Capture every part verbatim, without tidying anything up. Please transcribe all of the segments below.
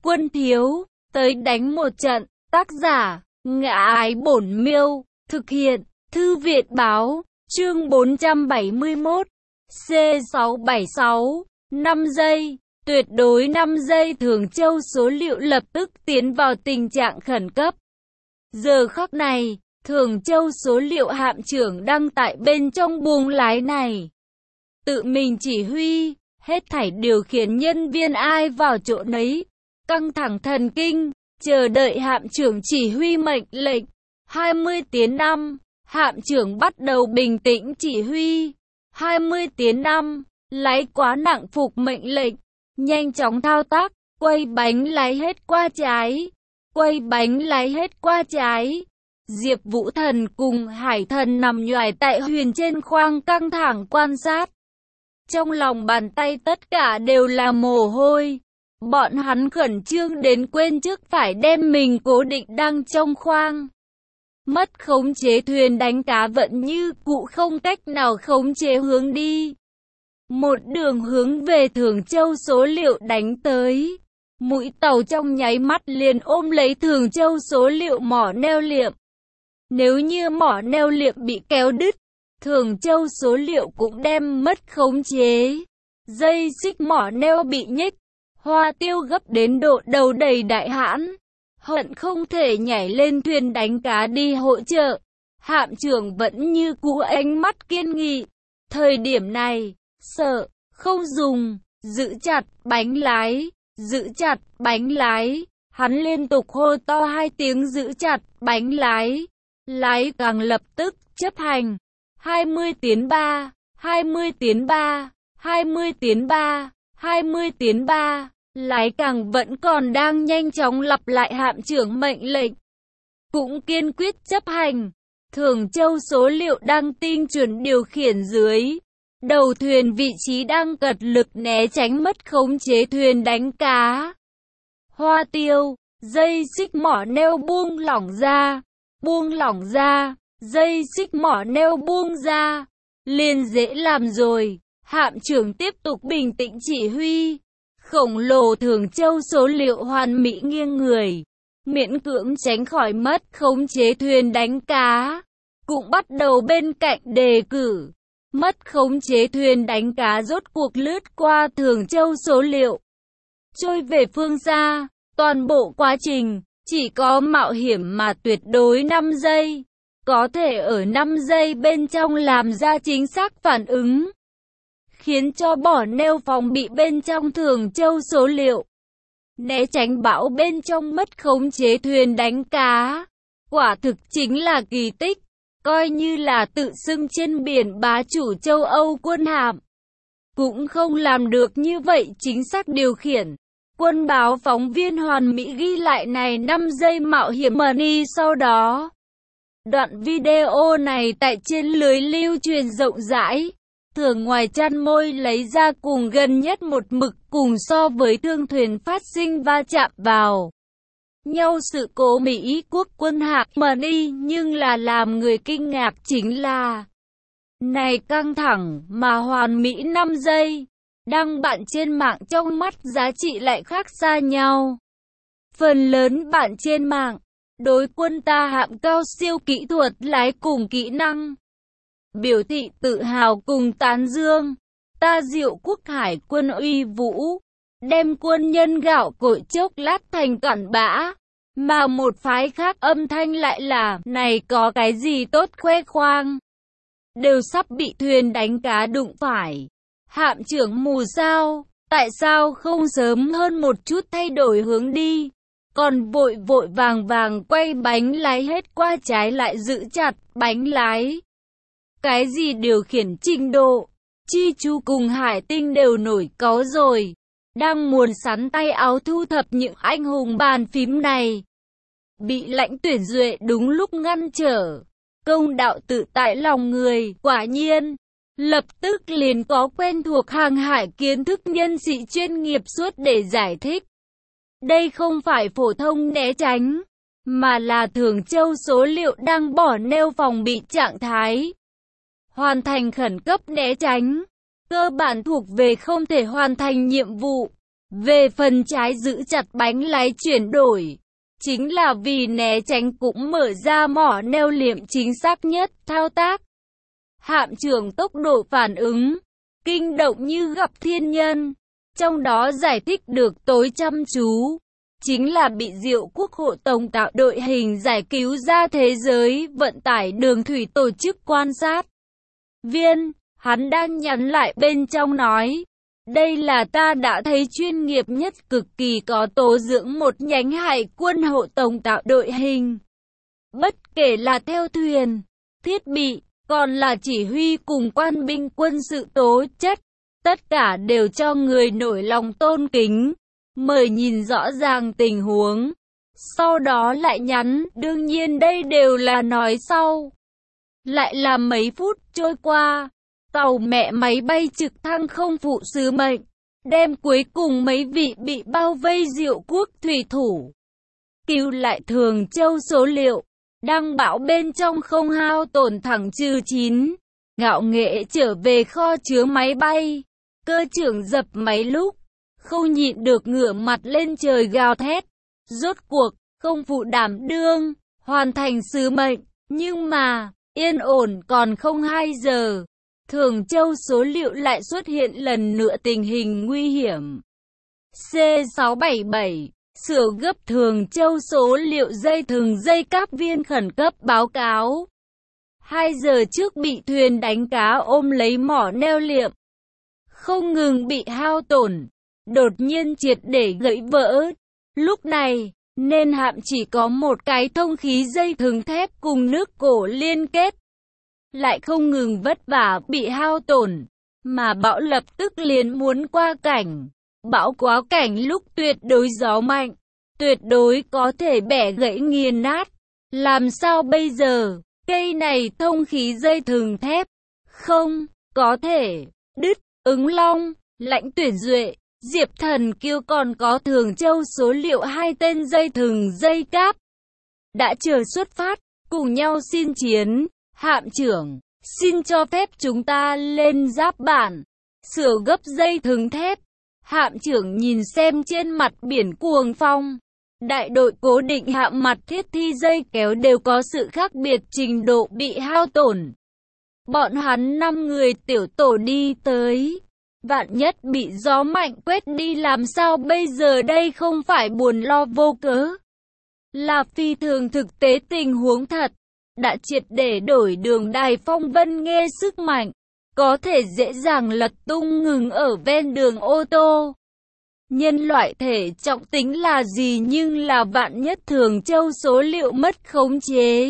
quân thiếu, tới đánh một trận. Tác giả, Ngã Ái Bổn Miêu, thực hiện, Thư viện Báo, chương bốn trăm bảy mươi mốt, C sáu bảy sáu, năm giây, tuyệt đối năm giây. Thường Châu số liệu lập tức tiến vào tình trạng khẩn cấp. Giờ khắc này, Thường Châu số liệu hạm trưởng đang tại bên trong buồng lái này. Tự mình chỉ huy, hết thảy điều khiển nhân viên ai vào chỗ nấy, căng thẳng thần kinh, chờ đợi hạm trưởng chỉ huy mệnh lệnh. hai mươi tiếng năm, hạm trưởng bắt đầu bình tĩnh chỉ huy. hai mươi tiếng năm, lái quá nặng phục mệnh lệnh, nhanh chóng thao tác, quay bánh lái hết qua trái, quay bánh lái hết qua trái. Diệp Vũ Thần cùng Hải Thần nằm nhoài tại huyền trên khoang căng thẳng quan sát. Trong lòng bàn tay tất cả đều là mồ hôi. Bọn hắn khẩn trương đến quên trước phải đem mình cố định đang trong khoang. Mất khống chế, thuyền đánh cá vẫn như cũ không cách nào khống chế hướng đi. Một đường hướng về Thường Châu số liệu đánh tới. Mũi tàu trong nháy mắt liền ôm lấy Thường Châu số liệu mỏ neo liệm. Nếu như mỏ neo liệm bị kéo đứt, Thường Châu số liệu cũng đem mất khống chế. Dây xích mỏ neo bị nhích. Hoa Tiêu gấp đến độ đầu đầy đại hãn, hận không thể nhảy lên thuyền đánh cá đi hỗ trợ. Hạm trưởng vẫn như cũ ánh mắt kiên nghị. Thời điểm này, sợ, không dùng, giữ chặt bánh lái, giữ chặt bánh lái. Hắn liên tục hô to hai tiếng giữ chặt bánh lái. Lái càng lập tức chấp hành. hai mươi tiếng ba, hai mươi tiếng ba, hai mươi tiếng ba, hai mươi tiếng ba. Lái càng vẫn còn đang nhanh chóng lặp lại hạm trưởng mệnh lệnh. Cũng kiên quyết chấp hành. Thường Châu số liệu đang tinh chuẩn điều khiển dưới. Đầu thuyền vị trí đang cật lực né tránh mất khống chế thuyền đánh cá. Hoa Tiêu, dây xích mỏ neo buông lỏng ra. Buông lỏng ra, dây xích mỏ neo buông ra. Liền dễ làm rồi. Hạm trưởng tiếp tục bình tĩnh chỉ huy. Khổng lồ Thường Châu số liệu hoàn mỹ nghiêng người, miễn cưỡng tránh khỏi mất khống chế thuyền đánh cá. Cũng bắt đầu bên cạnh đề cử. Mất khống chế thuyền đánh cá rốt cuộc lướt qua Thường Châu số liệu, trôi về phương xa. Toàn bộ quá trình chỉ có mạo hiểm mà tuyệt đối năm giây. Có thể ở năm giây bên trong làm ra chính xác phản ứng, khiến cho bỏ neo phòng bị bên trong Thường Châu số liệu, né tránh bão bên trong mất khống chế thuyền đánh cá. Quả thực chính là kỳ tích, coi như là tự xưng trên biển bá chủ châu Âu quân hạm, cũng không làm được như vậy chính xác điều khiển. Quân báo phóng viên hoàn mỹ ghi lại này năm giây mạo hiểm money sau đó. Đoạn video này tại trên lưới lưu truyền rộng rãi. Thường ngoài chăn môi lấy ra cùng gần nhất một mực cùng so với thương thuyền phát sinh va chạm vào nhau sự cố Mỹ quốc quân hạm Money, nhưng là làm người kinh ngạc chính là này căng thẳng mà hoàn mỹ năm giây đăng bạn trên mạng trong mắt giá trị lại khác xa nhau. Phần lớn bạn trên mạng đối quân ta hạm cao siêu kỹ thuật lái cùng kỹ năng biểu thị tự hào cùng tán dương. Ta Diệu Quốc Hải quân uy vũ, đem quân nhân gạo cội chốc lát thành cặn bã. Mà một phái khác âm thanh lại là, này có cái gì tốt khoe khoang. Đều sắp bị thuyền đánh cá đụng phải. Hạm trưởng mù sao, tại sao không sớm hơn một chút thay đổi hướng đi, còn vội vội vàng vàng quay bánh lái hết qua trái lại giữ chặt bánh lái. Cái gì điều khiển trình độ, Chi Chu cùng Hải Tinh đều nổi cáu rồi. Đang muốn sắn tay áo thu thập những anh hùng bàn phím này, bị lãnh tuyển duệ đúng lúc ngăn trở. Công đạo tự tại lòng người, quả nhiên. Lập tức liền có quen thuộc hàng hải kiến thức nhân sĩ chuyên nghiệp suốt để giải thích. Đây không phải phổ thông né tránh, mà là Thường Châu số liệu đang bỏ neo phòng bị trạng thái. Hoàn thành khẩn cấp né tránh, cơ bản thuộc về không thể hoàn thành nhiệm vụ. Về phần trái giữ chặt bánh lái chuyển đổi, chính là vì né tránh cũng mở ra mỏ neo liệm chính xác nhất thao tác. Hạm trưởng tốc độ phản ứng, kinh động như gặp thiên nhân, trong đó giải thích được tối chăm chú, chính là bị Diệu Quốc hộ tống tạo đội hình giải cứu ra thế giới vận tải đường thủy tổ chức quan sát. Viên, hắn đang nhắn lại bên trong nói, đây là ta đã thấy chuyên nghiệp nhất cực kỳ có tố dưỡng một nhánh hải quân hộ tống tạo đội hình. Bất kể là theo thuyền, thiết bị, còn là chỉ huy cùng quan binh quân sự tố chất, tất cả đều cho người nổi lòng tôn kính. Mời nhìn rõ ràng tình huống, sau đó lại nhắn, đương nhiên đây đều là nói sau. Lại là mấy phút trôi qua, tàu mẹ máy bay trực thăng không phụ sứ mệnh, đem cuối cùng mấy vị bị bao vây Diệu Quốc thủy thủ cứu lại Thường Châu số liệu, đăng báo bên trong không hao tổn thẳng trừ chín, ngạo nghễ trở về kho chứa máy bay. Cơ trưởng dập máy lúc, không nhịn được ngửa mặt lên trời gào thét, rốt cuộc, không phụ đảm đương, hoàn thành sứ mệnh, nhưng mà, yên ổn còn không hai giờ, Thường Châu số liệu lại xuất hiện lần nữa tình hình nguy hiểm. C sáu bảy bảy, sửa gấp Thường Châu số liệu dây thừng dây cáp viên khẩn cấp báo cáo. Hai giờ trước bị thuyền đánh cá ôm lấy mỏ neo liệm, không ngừng bị hao tổn, đột nhiên triệt để gãy vỡ. Lúc này, nên hạm chỉ có một cái thông khí dây thừng thép cùng nước cổ liên kết, lại không ngừng vất vả bị hao tổn, mà bão lập tức liền muốn qua cảnh. Bão quá cảnh lúc tuyệt đối gió mạnh, tuyệt đối có thể bẻ gãy nghiền nát. Làm sao bây giờ? Cây này thông khí dây thừng thép, không có thể đứt. Ứng Long, Lãnh Tuyển Duệ, Diệp Thần Kiêu còn có Thường Châu số liệu hai tên dây thừng dây cáp đã chờ xuất phát, cùng nhau xin chiến. Hạm trưởng, xin cho phép chúng ta lên giáp bản, sửa gấp dây thừng thép. Hạm trưởng nhìn xem trên mặt biển cuồng phong, đại đội cố định hạm mặt thiết thi dây kéo đều có sự khác biệt trình độ bị hao tổn. Bọn hắn năm người tiểu tổ đi tới, vạn nhất bị gió mạnh quét đi làm sao bây giờ? Đây không phải buồn lo vô cớ, là phi thường thực tế tình huống thật, đã triệt để đổi đường đài phong vân nghe sức mạnh, có thể dễ dàng lật tung ngừng ở ven đường ô tô. Nhân loại thể trọng tính là gì nhưng là vạn nhất Thường Châu số liệu mất khống chế.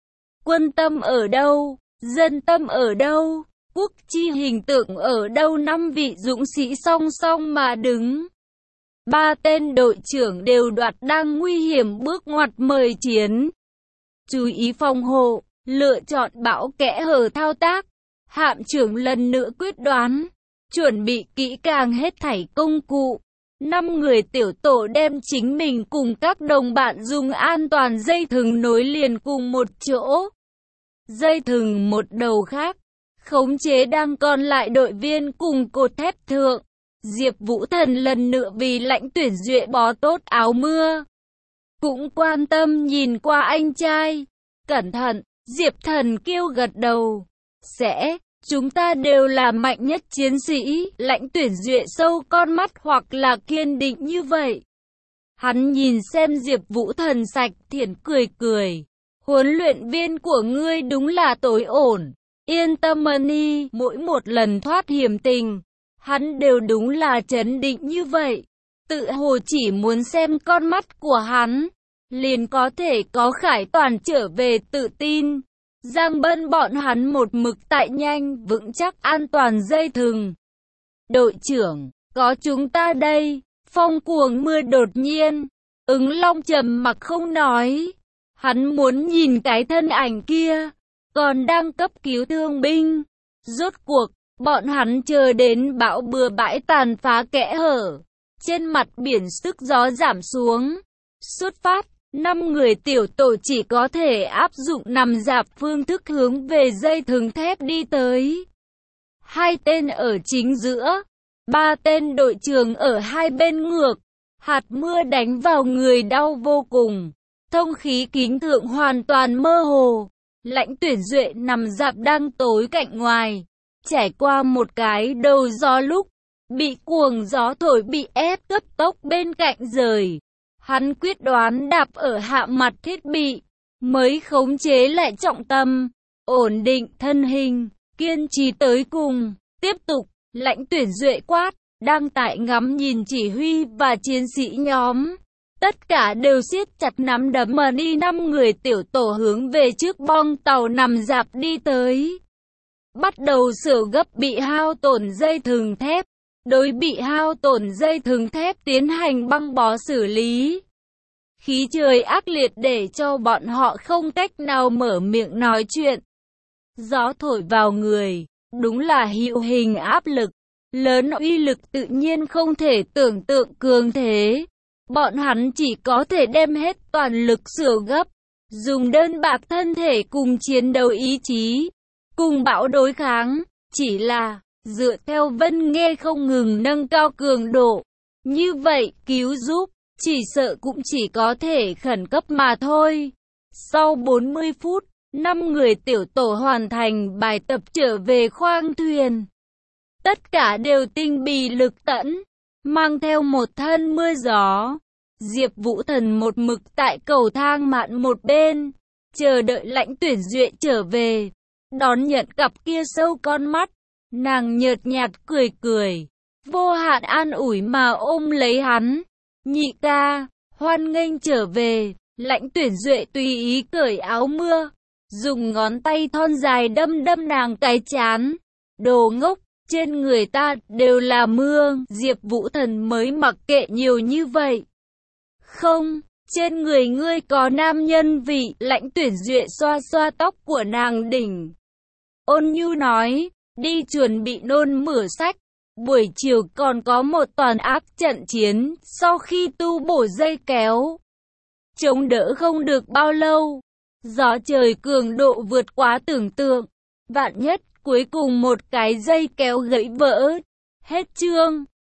Quân tâm ở đâu? Dân tâm ở đâu? Quốc chi hình tượng ở đâu? Năm vị dũng sĩ song song mà đứng. Ba tên đội trưởng đều đoạt đang nguy hiểm bước ngoặt mời chiến. Chú ý phòng hộ, lựa chọn bão kẽ hở thao tác. Hạm trưởng lần nữa quyết đoán, chuẩn bị kỹ càng hết thảy công cụ. Năm người tiểu tổ đem chính mình cùng các đồng bạn dùng an toàn dây thừng nối liền cùng một chỗ. Dây thừng một đầu khác, khống chế đang còn lại đội viên cùng cột thép thượng. Diệp Vũ Thần lần nữa vì Lãnh Tuyển Duệ bó tốt áo mưa, cũng quan tâm nhìn qua anh trai. Cẩn thận, Diệp Thần Kiêu gật đầu. Sẽ, chúng ta đều là mạnh nhất chiến sĩ. Lãnh Tuyển Duệ sâu con mắt hoặc là kiên định như vậy. Hắn nhìn xem Diệp Vũ Thần sạch thiện cười cười. Huấn luyện viên của ngươi đúng là tối ổn. Yên tâm Mani, mỗi một lần thoát hiểm tình, hắn đều đúng là trấn định như vậy. Tự hồ chỉ muốn xem con mắt của hắn, liền có thể có khải toàn trở về tự tin. Giang Bân bọn hắn một mực tại nhanh, vững chắc an toàn dây thừng. Đội trưởng, có chúng ta đây. Phong cuồng mưa đột nhiên. Ứng Long trầm mặc không nói. Hắn muốn nhìn cái thân ảnh kia, còn đang cấp cứu thương binh. Rốt cuộc, bọn hắn chờ đến bão bừa bãi tàn phá kẽ hở. Trên mặt biển sức gió giảm xuống. Xuất phát, năm người tiểu tổ chỉ có thể áp dụng nằm dạp phương thức hướng về dây thừng thép đi tới. Hai tên ở chính giữa, Ba tên đội trưởng ở hai bên ngược. Hạt mưa đánh vào người đau vô cùng. Thông khí kính thượng hoàn toàn mơ hồ. Lãnh Tuyển Duệ nằm rạp đang tối cạnh ngoài. Trải qua một cái đầu gió lúc. Bị cuồng gió thổi bị ép cấp tốc bên cạnh rời. Hắn quyết đoán đạp ở hạ mặt thiết bị. Mới khống chế lại trọng tâm. Ổn định thân hình. Kiên trì tới cùng. Tiếp tục. Lãnh Tuyển Duệ quát. Đang tại ngắm nhìn chỉ huy và chiến sĩ nhóm. Tất cả đều siết chặt nắm đấm mà đi năm người tiểu tổ hướng về trước bong tàu nằm rạp đi tới. Bắt đầu sửa gấp bị hao tổn dây thừng thép. Đối bị hao tổn dây thừng thép tiến hành băng bó xử lý. Khí trời ác liệt để cho bọn họ không cách nào mở miệng nói chuyện. Gió thổi vào người, đúng là hữu hình áp lực. Lớn uy lực tự nhiên không thể tưởng tượng cường thế. Bọn hắn chỉ có thể đem hết toàn lực sửa gấp. Dùng đơn bạc thân thể cùng chiến đấu ý chí. Cùng bão đối kháng. Chỉ là dựa theo Vân Nghê không ngừng nâng cao cường độ. Như vậy cứu giúp. Chỉ sợ cũng chỉ có thể khẩn cấp mà thôi. Sau bốn mươi phút. năm người tiểu tổ hoàn thành bài tập trở về khoang thuyền. Tất cả đều tinh bì lực tẫn, mang theo một thân mưa gió. Diệp Vũ Thần một mực tại cầu thang mạn một bên, chờ đợi Lãnh Tuyển Duệ trở về. Đón nhận cặp kia sâu con mắt, nàng nhợt nhạt cười cười, vô hạn an ủi mà ôm lấy hắn. Nhị ca, hoan nghênh trở về. Lãnh Tuyển Duệ tùy ý cởi áo mưa, dùng ngón tay thon dài đâm đâm nàng cái trán. Đồ ngốc, trên người ta đều là mưa. Diệp Vũ Thần mới mặc kệ nhiều như vậy. Không, trên người ngươi có nam nhân vị. Lãnh Tuyển Duệ xoa xoa tóc của nàng đỉnh. Ôn nhu nói, đi chuẩn bị nôn mửa sách. Buổi chiều còn có một toàn ác trận chiến. Sau khi tu bổ dây kéo, chống đỡ không được bao lâu. Gió trời cường độ vượt quá tưởng tượng. Vạn nhất cuối cùng một cái dây kéo gãy vỡ. Hết chương.